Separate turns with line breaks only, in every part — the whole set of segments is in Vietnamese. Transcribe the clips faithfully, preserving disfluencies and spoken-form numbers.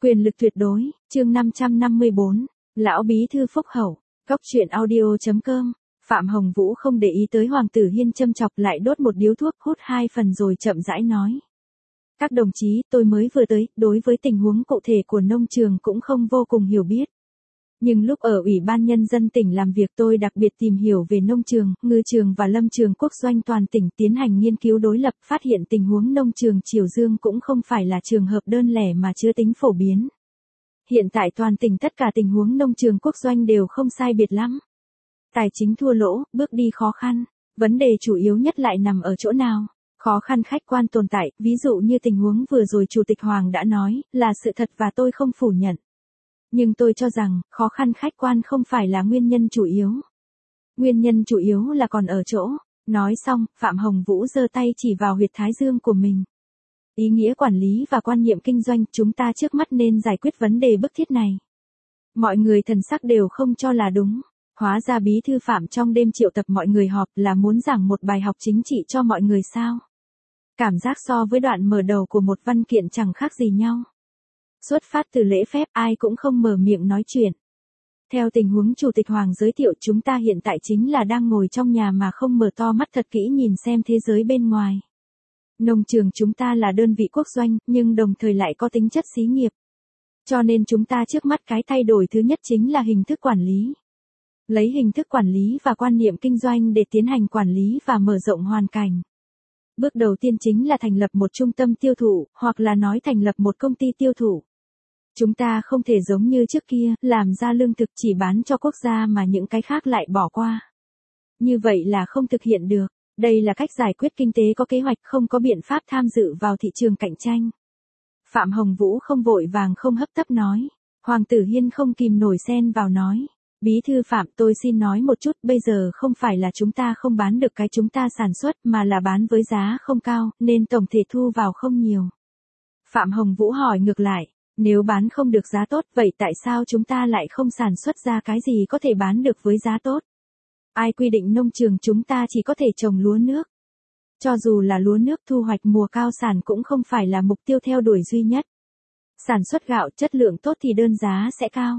Quyền lực tuyệt đối, chương năm trăm năm mươi bốn, Lão Bí Thư Phúc Hậu, Cóc truyện audio.com, Phạm Hồng Vũ không để ý tới Hoàng Tử Hiên châm chọc lại đốt một điếu thuốc hút hai phần rồi chậm rãi nói. Các đồng chí, tôi mới vừa tới, đối với tình huống cụ thể của nông trường cũng không vô cùng hiểu biết. Nhưng lúc ở Ủy ban Nhân dân tỉnh làm việc tôi đặc biệt tìm hiểu về nông trường, ngư trường và lâm trường quốc doanh toàn tỉnh tiến hành nghiên cứu đối lập, phát hiện tình huống nông trường Triều Dương cũng không phải là trường hợp đơn lẻ mà chưa tính phổ biến. Hiện tại toàn tỉnh tất cả tình huống nông trường quốc doanh đều không sai biệt lắm. Tài chính thua lỗ, bước đi khó khăn, vấn đề chủ yếu nhất lại nằm ở chỗ nào? Khó khăn khách quan tồn tại, ví dụ như tình huống vừa rồi Chủ tịch Hoàng đã nói, là sự thật và tôi không phủ nhận. Nhưng tôi cho rằng, khó khăn khách quan không phải là nguyên nhân chủ yếu. Nguyên nhân chủ yếu là còn ở chỗ. Nói xong, Phạm Hồng Vũ giơ tay chỉ vào huyệt thái dương của mình. Ý nghĩa quản lý và quan niệm kinh doanh, chúng ta trước mắt nên giải quyết vấn đề bức thiết này. Mọi người thần sắc đều không cho là đúng. Hóa ra Bí thư Phạm trong đêm triệu tập mọi người họp là muốn giảng một bài học chính trị cho mọi người sao? Cảm giác so với đoạn mở đầu của một văn kiện chẳng khác gì nhau. Xuất phát từ lễ phép ai cũng không mở miệng nói chuyện. Theo tình huống Chủ tịch Hoàng giới thiệu, chúng ta hiện tại chính là đang ngồi trong nhà mà không mở to mắt thật kỹ nhìn xem thế giới bên ngoài. Nông trường chúng ta là đơn vị quốc doanh, nhưng đồng thời lại có tính chất xí nghiệp. Cho nên chúng ta trước mắt cái thay đổi thứ nhất chính là hình thức quản lý. Lấy hình thức quản lý và quan niệm kinh doanh để tiến hành quản lý và mở rộng hoàn cảnh. Bước đầu tiên chính là thành lập một trung tâm tiêu thụ, hoặc là nói thành lập một công ty tiêu thụ. Chúng ta không thể giống như trước kia, làm ra lương thực chỉ bán cho quốc gia mà những cái khác lại bỏ qua. Như vậy là không thực hiện được. Đây là cách giải quyết kinh tế có kế hoạch, không có biện pháp tham dự vào thị trường cạnh tranh. Phạm Hồng Vũ không vội vàng không hấp tấp nói. Hoàng Tử Hiên không kìm nổi xen vào nói. Bí thư Phạm, tôi xin nói một chút, bây giờ không phải là chúng ta không bán được cái chúng ta sản xuất mà là bán với giá không cao, nên tổng thể thu vào không nhiều. Phạm Hồng Vũ hỏi ngược lại, nếu bán không được giá tốt, vậy tại sao chúng ta lại không sản xuất ra cái gì có thể bán được với giá tốt? Ai quy định nông trường chúng ta chỉ có thể trồng lúa nước? Cho dù là lúa nước thu hoạch mùa cao sản cũng không phải là mục tiêu theo đuổi duy nhất. Sản xuất gạo chất lượng tốt thì đơn giá sẽ cao.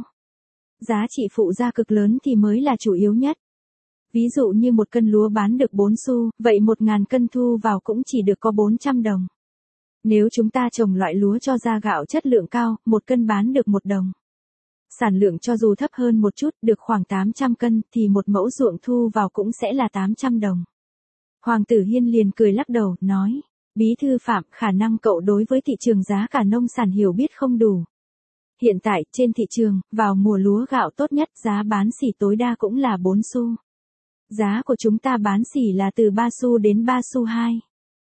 Giá trị phụ gia cực lớn thì mới là chủ yếu nhất. Ví dụ như một cân lúa bán được bốn xu, vậy một ngàn cân thu vào cũng chỉ được có bốn trăm đồng. Nếu chúng ta trồng loại lúa cho ra gạo chất lượng cao, một cân bán được một đồng. Sản lượng cho dù thấp hơn một chút, được khoảng tám trăm cân, thì một mẫu ruộng thu vào cũng sẽ là tám trăm đồng. Hoàng Tử Hiên liền cười lắc đầu, nói, Bí thư Phạm, khả năng cậu đối với thị trường giá cả nông sản hiểu biết không đủ. Hiện tại, trên thị trường, vào mùa lúa gạo tốt nhất, giá bán xỉ tối đa cũng là bốn xu. Giá của chúng ta bán xỉ là từ ba xu đến ba xu hai.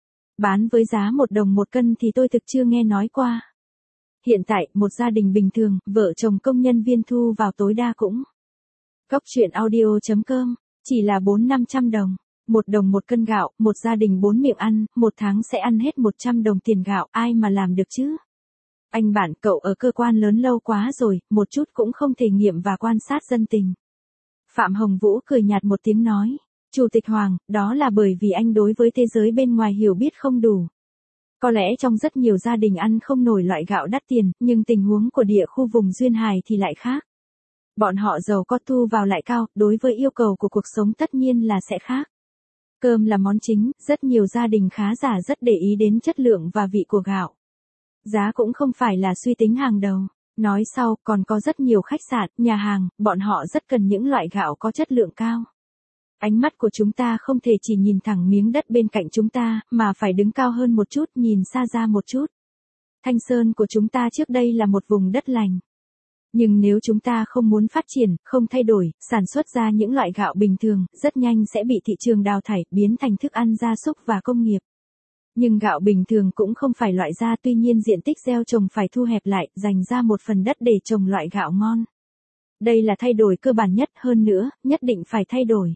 Bán với giá một đồng một cân thì tôi thực chưa nghe nói qua. Hiện tại, một gia đình bình thường, vợ chồng công nhân viên thu vào tối đa cũng. Cóc truyện audio.com, chỉ là bốn năm trăm đồng. Một đồng một cân gạo, một gia đình bốn miệng ăn, một tháng sẽ ăn hết một trăm đồng tiền gạo, ai mà làm được chứ? Anh bạn, cậu ở cơ quan lớn lâu quá rồi, một chút cũng không thể nghiệm và quan sát dân tình. Phạm Hồng Vũ cười nhạt một tiếng nói. Chủ tịch Hoàng, đó là bởi vì anh đối với thế giới bên ngoài hiểu biết không đủ. Có lẽ trong rất nhiều gia đình ăn không nổi loại gạo đắt tiền, nhưng tình huống của địa khu vùng duyên hải thì lại khác. Bọn họ giàu có thu vào lại cao, đối với yêu cầu của cuộc sống tất nhiên là sẽ khác. Cơm là món chính, rất nhiều gia đình khá giả rất để ý đến chất lượng và vị của gạo. Giá cũng không phải là suy tính hàng đầu. Nói sau, còn có rất nhiều khách sạn, nhà hàng, bọn họ rất cần những loại gạo có chất lượng cao. Ánh mắt của chúng ta không thể chỉ nhìn thẳng miếng đất bên cạnh chúng ta, mà phải đứng cao hơn một chút, nhìn xa ra một chút. Thanh Sơn của chúng ta trước đây là một vùng đất lành. Nhưng nếu chúng ta không muốn phát triển, không thay đổi, sản xuất ra những loại gạo bình thường, rất nhanh sẽ bị thị trường đào thải, biến thành thức ăn gia súc và công nghiệp. Nhưng gạo bình thường cũng không phải loại ra, tuy nhiên diện tích gieo trồng phải thu hẹp lại, dành ra một phần đất để trồng loại gạo ngon. Đây là thay đổi cơ bản nhất, hơn nữa, nhất định phải thay đổi.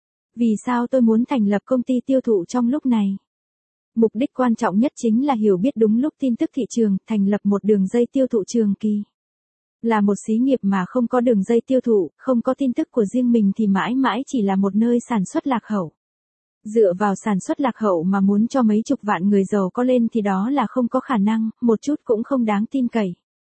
Vì sao tôi muốn thành lập công ty tiêu thụ trong lúc này? Mục đích quan trọng nhất chính là hiểu biết đúng lúc tin tức thị trường, thành lập một đường dây tiêu thụ trường kỳ. Là một xí nghiệp mà không có đường dây tiêu thụ, không có tin tức của riêng mình thì mãi mãi chỉ là một nơi sản xuất lạc hậu. Dựa vào sản xuất lạc hậu mà muốn cho mấy chục vạn người giàu có lên thì đó là không có khả năng, một chút cũng không đáng tin cậy.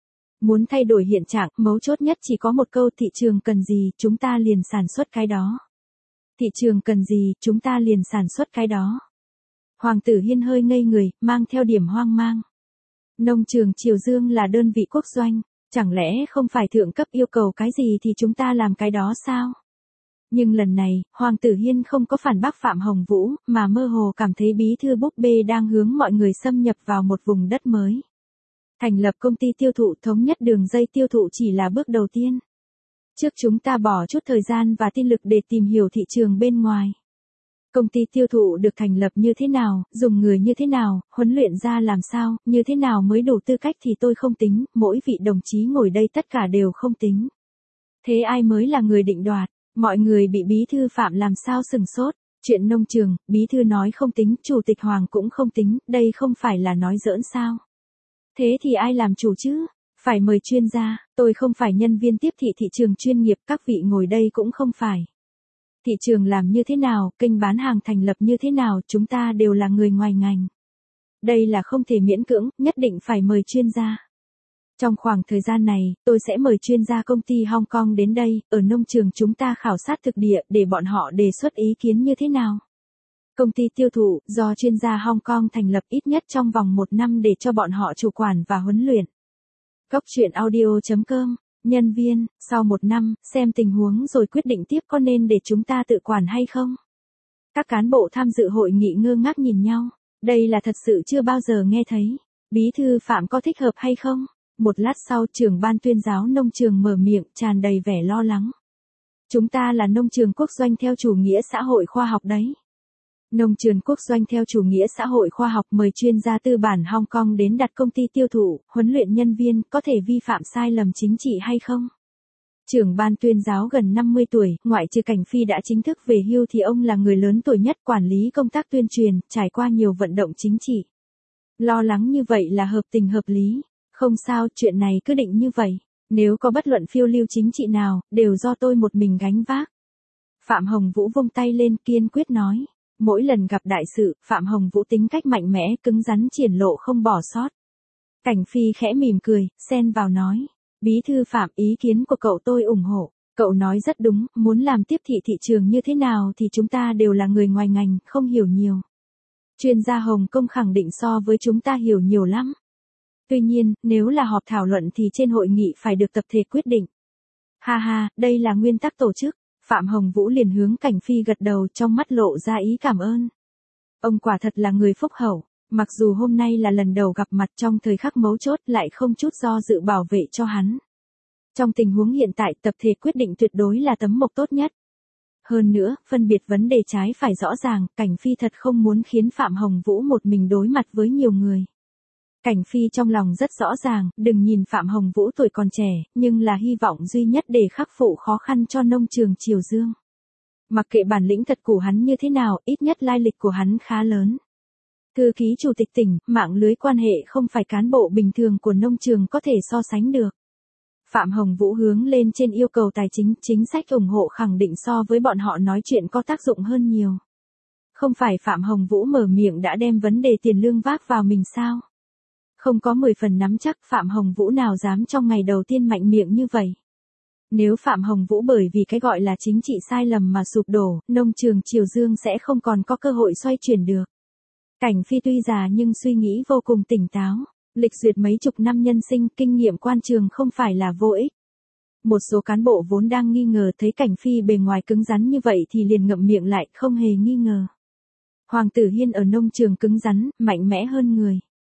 Muốn thay đổi hiện trạng, mấu chốt nhất chỉ có một câu: thị trường cần gì, chúng ta liền sản xuất cái đó. Thị trường cần gì, chúng ta liền sản xuất cái đó. Hoàng tử Hiên hơi ngây người, mang theo điểm hoang mang. Nông trường Triều Dương là đơn vị quốc doanh, chẳng lẽ không phải thượng cấp yêu cầu cái gì thì chúng ta làm cái đó sao? Nhưng lần này, Hoàng tử Hiên không có phản bác Phạm Hồng Vũ, mà mơ hồ cảm thấy bí thư búp bê đang hướng mọi người xâm nhập vào một vùng đất mới. Thành lập công ty tiêu thụ, thống nhất đường dây tiêu thụ chỉ là bước đầu tiên. Trước chúng ta bỏ chút thời gian và tinh lực để tìm hiểu thị trường bên ngoài. Công ty tiêu thụ được thành lập như thế nào, dùng người như thế nào, huấn luyện ra làm sao, như thế nào mới đủ tư cách thì tôi không tính, mỗi vị đồng chí ngồi đây tất cả đều không tính. Thế ai mới là người định đoạt? Mọi người bị bí thư Phạm làm sao sừng sốt. Chuyện nông trường, bí thư nói không tính, chủ tịch Hoàng cũng không tính, đây không phải là nói giỡn sao? Thế thì ai làm chủ chứ? Phải mời chuyên gia, tôi không phải nhân viên tiếp thị thị trường chuyên nghiệp, các vị ngồi đây cũng không phải. Thị trường làm như thế nào, kênh bán hàng thành lập như thế nào, chúng ta đều là người ngoài ngành. Đây là không thể miễn cưỡng, nhất định phải mời chuyên gia. Trong khoảng thời gian này, tôi sẽ mời chuyên gia công ty Hong Kong đến đây, ở nông trường chúng ta khảo sát thực địa để bọn họ đề xuất ý kiến như thế nào. Công ty tiêu thụ, do chuyên gia Hong Kong thành lập ít nhất trong vòng một năm để cho bọn họ chủ quản và huấn luyện. Cốc truyện audio chấm com, nhân viên, sau một năm, xem tình huống rồi quyết định tiếp có nên để chúng ta tự quản hay không. Các cán bộ tham dự hội nghị ngơ ngác nhìn nhau, đây là thật sự chưa bao giờ nghe thấy. Bí thư Phạm có thích hợp hay không? Một lát sau, trưởng ban tuyên giáo nông trường mở miệng, tràn đầy vẻ lo lắng. Chúng ta là nông trường quốc doanh theo chủ nghĩa xã hội khoa học đấy. Nông trường quốc doanh theo chủ nghĩa xã hội khoa học mời chuyên gia tư bản Hong Kong đến đặt công ty tiêu thụ, huấn luyện nhân viên, có thể vi phạm sai lầm chính trị hay không? Trưởng ban tuyên giáo gần năm mươi tuổi, ngoại trừ Cảnh Phi đã chính thức về hưu thì ông là người lớn tuổi nhất quản lý công tác tuyên truyền, trải qua nhiều vận động chính trị. Lo lắng như vậy là hợp tình hợp lý. Không sao, chuyện này cứ định như vậy. Nếu có bất luận phiêu lưu chính trị nào, đều do tôi một mình gánh vác. Phạm Hồng Vũ vung tay lên kiên quyết nói. Mỗi lần gặp đại sự, Phạm Hồng Vũ tính cách mạnh mẽ, cứng rắn triển lộ không bỏ sót. Cảnh Phi khẽ mỉm cười, xen vào nói. Bí thư Phạm, ý kiến của cậu tôi ủng hộ. Cậu nói rất đúng, muốn làm tiếp thị thị trường như thế nào thì chúng ta đều là người ngoài ngành, không hiểu nhiều. Chuyên gia Hồng Kông khẳng định so với chúng ta hiểu nhiều lắm. Tuy nhiên, nếu là họp thảo luận thì trên hội nghị phải được tập thể quyết định. Ha ha, đây là nguyên tắc tổ chức. Phạm Hồng Vũ liền hướng Cảnh Phi gật đầu, trong mắt lộ ra ý cảm ơn. Ông quả thật là người phúc hậu, mặc dù hôm nay là lần đầu gặp mặt trong thời khắc mấu chốt lại không chút do dự bảo vệ cho hắn. Trong tình huống hiện tại tập thể quyết định tuyệt đối là tấm mộc tốt nhất. Hơn nữa, phân biệt vấn đề trái phải rõ ràng, Cảnh Phi thật không muốn khiến Phạm Hồng Vũ một mình đối mặt với nhiều người. Cảnh Phi trong lòng rất rõ ràng, đừng nhìn Phạm Hồng Vũ tuổi còn trẻ, nhưng là hy vọng duy nhất để khắc phục khó khăn cho nông trường Triều Dương. Mặc kệ bản lĩnh thật của hắn như thế nào, ít nhất lai lịch của hắn khá lớn. Thư ký chủ tịch tỉnh, mạng lưới quan hệ không phải cán bộ bình thường của nông trường có thể so sánh được. Phạm Hồng Vũ hướng lên trên yêu cầu tài chính, chính sách ủng hộ khẳng định so với bọn họ nói chuyện có tác dụng hơn nhiều. Không phải Phạm Hồng Vũ mở miệng đã đem vấn đề tiền lương vác vào mình sao? Không có mười phần nắm chắc Phạm Hồng Vũ nào dám trong ngày đầu tiên mạnh miệng như vậy. Nếu Phạm Hồng Vũ bởi vì cái gọi là chính trị sai lầm mà sụp đổ, nông trường Triều Dương sẽ không còn có cơ hội xoay chuyển được. Cảnh Phi tuy già nhưng suy nghĩ vô cùng tỉnh táo. Lịch duyệt mấy chục năm nhân sinh, kinh nghiệm quan trường không phải là vô ích. Một số cán bộ vốn đang nghi ngờ thấy Cảnh Phi bề ngoài cứng rắn như vậy thì liền ngậm miệng lại, không hề nghi ngờ. Hoàng tử Hiên ở nông trường cứng rắn, mạnh mẽ hơn người.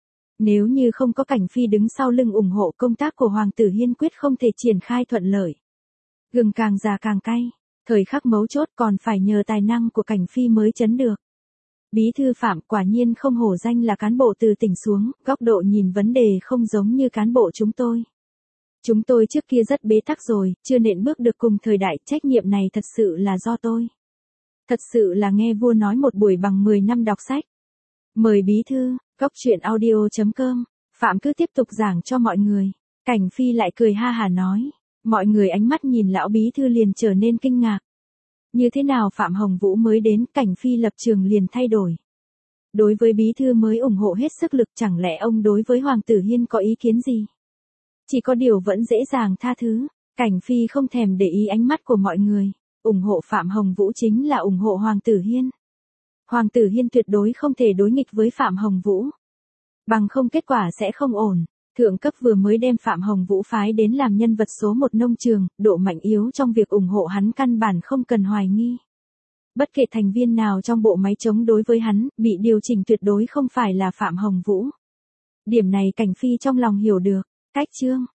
Nếu như không có Cảnh Phi đứng sau lưng ủng hộ, công tác của Hoàng tử Hiên quyết không thể triển khai thuận lợi. Gừng càng già càng cay, thời khắc mấu chốt còn phải nhờ tài năng của Cảnh Phi mới chấn được. Bí thư Phạm quả nhiên không hổ danh là cán bộ từ tỉnh xuống, góc độ nhìn vấn đề không giống như cán bộ chúng tôi. Chúng tôi trước kia rất bế tắc rồi, chưa nện bước được cùng thời đại, trách nhiệm này thật sự là do tôi. Thật sự là nghe vua nói một buổi bằng mười năm đọc sách. Mời bí thư, cốc truyện audio chấm com, Phạm cứ tiếp tục giảng cho mọi người. Cảnh Phi lại cười ha hà nói. Mọi người ánh mắt nhìn lão bí thư liền trở nên kinh ngạc. Như thế nào Phạm Hồng Vũ mới đến, Cảnh Phi lập trường liền thay đổi. Đối với bí thư mới ủng hộ hết sức lực, chẳng lẽ ông đối với Hoàng tử Hiên có ý kiến gì? Chỉ có điều vẫn dễ dàng tha thứ. Cảnh Phi không thèm để ý ánh mắt của mọi người. Ủng hộ Phạm Hồng Vũ chính là ủng hộ Hoàng tử Hiên. Hoàng tử Hiên tuyệt đối không thể đối nghịch với Phạm Hồng Vũ. Bằng không kết quả sẽ không ổn. Thượng cấp vừa mới đem Phạm Hồng Vũ phái đến làm nhân vật số một nông trường, độ mạnh yếu trong việc ủng hộ hắn căn bản không cần hoài nghi. Bất kể thành viên nào trong bộ máy chống đối với hắn, bị điều chỉnh tuyệt đối không phải là Phạm Hồng Vũ. Điểm này Cảnh Phi trong lòng hiểu được. Cách chương